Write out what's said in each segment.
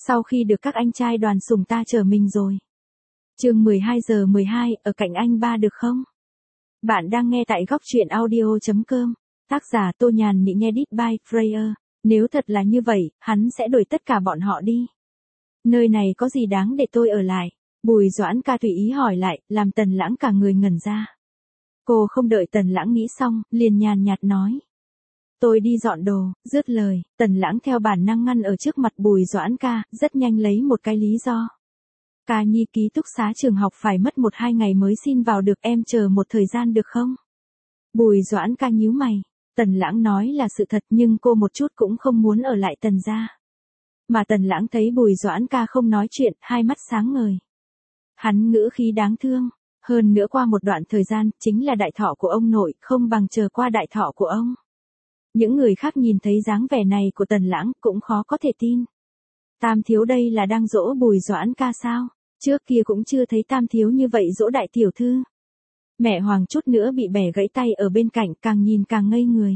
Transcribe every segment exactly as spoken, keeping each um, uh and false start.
Sau khi được các anh trai đoàn sủng ta chở mình rồi. Chương mười hai giờ mười hai, ở cạnh anh ba được không? Bạn đang nghe tại góc truyện audio chấm com. Tác giả Tô Nhàn Nị, nghe edit by Freya. Nếu thật là như vậy, hắn sẽ đuổi tất cả bọn họ đi. Nơi này có gì đáng để tôi ở lại? Bùi Doãn Ca tùy ý hỏi lại, làm Tần Lãng cả người ngẩn ra. Cô không đợi Tần Lãng nghĩ xong, liền nhàn nhạt nói. Tôi đi dọn đồ. Dứt lời, Tần Lãng theo bản năng ngăn ở trước mặt Bùi Doãn Ca, rất nhanh lấy một cái lý do. Ca Nhi ký túc xá trường học phải mất một hai ngày mới xin vào được, em chờ một thời gian được không? Bùi Doãn Ca nhíu mày. Tần Lãng nói là sự thật nhưng cô một chút cũng không muốn ở lại Tần gia. Mà Tần Lãng thấy Bùi Doãn Ca không nói chuyện, hai mắt sáng ngời. Hắn ngữ khí đáng thương. Hơn nữa qua một đoạn thời gian, chính là đại thọ của ông nội, không bằng chờ qua đại thọ của ông. Những người khác nhìn thấy dáng vẻ này của Tần Lãng cũng khó có thể tin. Tam thiếu đây là đang dỗ Bùi Doãn Ca sao? Trước kia cũng chưa thấy Tam thiếu như vậy dỗ đại tiểu thư. Mẹ Hoàng chút nữa bị bẻ gãy tay ở bên cạnh, càng nhìn càng ngây người.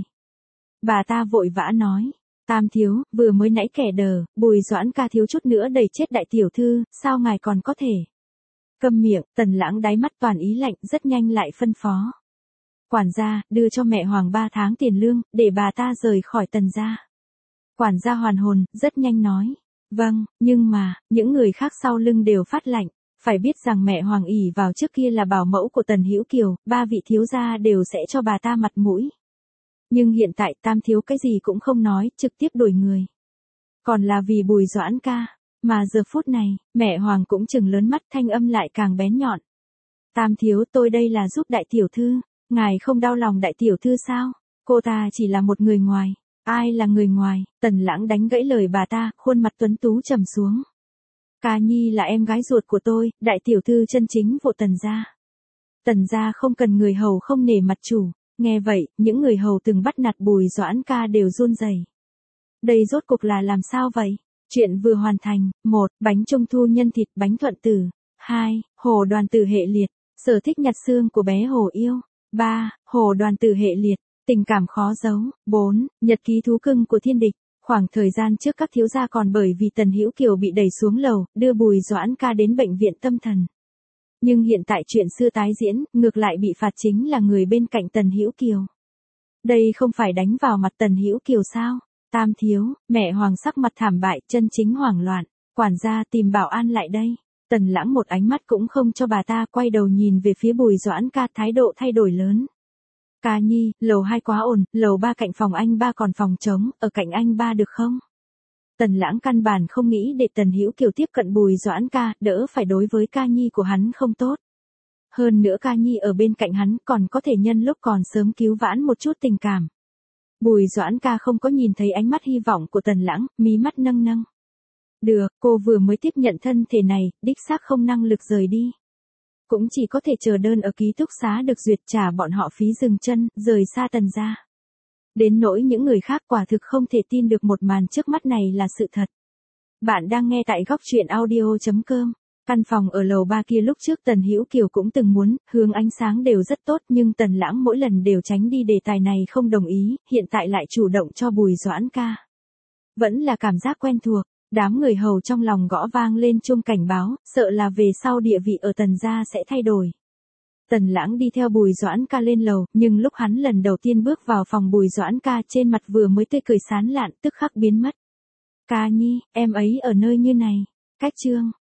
Bà ta vội vã nói. Tam thiếu, vừa mới nãy kẻ đờ, Bùi Doãn Ca thiếu chút nữa đẩy chết đại tiểu thư, sao ngài còn có thể? Câm miệng. Tần Lãng đáy mắt toàn ý lạnh, rất nhanh lại phân phó. Quản gia, đưa cho mẹ Hoàng ba tháng tiền lương, để bà ta rời khỏi Tần gia. Quản gia hoàn hồn, rất nhanh nói. Vâng, nhưng mà, những người khác sau lưng đều phát lạnh. Phải biết rằng mẹ Hoàng ỷ vào trước kia là bảo mẫu của Tần Hữu Kiều, ba vị thiếu gia đều sẽ cho bà ta mặt mũi. Nhưng hiện tại Tam thiếu cái gì cũng không nói, trực tiếp đuổi người. Còn là vì Bùi Doãn Ca. Mà giờ phút này, mẹ Hoàng cũng trừng lớn mắt, thanh âm lại càng bén nhọn. Tam thiếu, tôi đây là giúp đại tiểu thư. Ngài không đau lòng đại tiểu thư sao? Cô ta chỉ là một người ngoài. Ai là người ngoài? Tần Lãng đánh gãy lời bà ta, khuôn mặt tuấn tú trầm xuống. Ca Nhi là em gái ruột của tôi, đại tiểu thư chân chính của Tần gia. Tần gia không cần người hầu không nể mặt chủ. Nghe vậy, những người hầu từng bắt nạt Bùi Doãn Ca đều run rẩy. Đây rốt cuộc là làm sao vậy? Chuyện vừa hoàn thành. một. Bánh trung thu nhân thịt bánh thuận tử. hai. Hồ đoàn tử hệ liệt. Sở thích nhặt xương của bé Hồ yêu. ba. Hồ đoàn tử hệ liệt. Tình cảm khó giấu. bốn. Nhật ký thú cưng của thiên địch. Khoảng thời gian trước các thiếu gia còn bởi vì Tần Hữu Kiều bị đẩy xuống lầu, đưa Bùi Doãn Ca đến bệnh viện tâm thần. Nhưng hiện tại chuyện xưa tái diễn, ngược lại bị phạt chính là người bên cạnh Tần Hữu Kiều. Đây không phải đánh vào mặt Tần Hữu Kiều sao? Tam thiếu, mẹ Hoàng sắc mặt thảm bại, chân chính hoảng loạn. Quản gia tìm bảo an lại đây. Tần Lãng một ánh mắt cũng không cho bà ta, quay đầu nhìn về phía Bùi Doãn Ca, thái độ thay đổi lớn. Ca Nhi, lầu hai quá ồn, lầu ba cạnh phòng anh ba còn phòng trống, ở cạnh anh ba được không? Tần Lãng căn bản không nghĩ để Tần Hữu Kiều tiếp cận Bùi Doãn Ca, đỡ phải đối với Ca Nhi của hắn không tốt. Hơn nữa Ca Nhi ở bên cạnh hắn còn có thể nhân lúc còn sớm cứu vãn một chút tình cảm. Bùi Doãn Ca không có nhìn thấy ánh mắt hy vọng của Tần Lãng, mí mắt nâng nâng. Được, cô vừa mới tiếp nhận thân thể này, đích xác không năng lực rời đi. Cũng chỉ có thể chờ đơn ở ký túc xá được duyệt, trả bọn họ phí dừng chân, rời xa Tần gia. Đến nỗi những người khác quả thực không thể tin được một màn trước mắt này là sự thật. Bạn đang nghe tại góc truyện audio chấm com. Căn phòng ở lầu ba kia lúc trước Tần Hữu Kiều cũng từng muốn, hướng ánh sáng đều rất tốt nhưng Tần Lãng mỗi lần đều tránh đi đề tài này, không đồng ý, hiện tại lại chủ động cho Bùi Doãn Ca. Vẫn là cảm giác quen thuộc, đám người hầu trong lòng gõ vang lên chuông cảnh báo, sợ là về sau địa vị ở Tần gia sẽ thay đổi. Tần Lãng đi theo Bùi Doãn Ca lên lầu, nhưng lúc hắn lần đầu tiên bước vào phòng Bùi Doãn Ca, trên mặt vừa mới tươi cười sán lạn, tức khắc biến mất. Ca Nhi, em ấy ở nơi như này. Cách chương.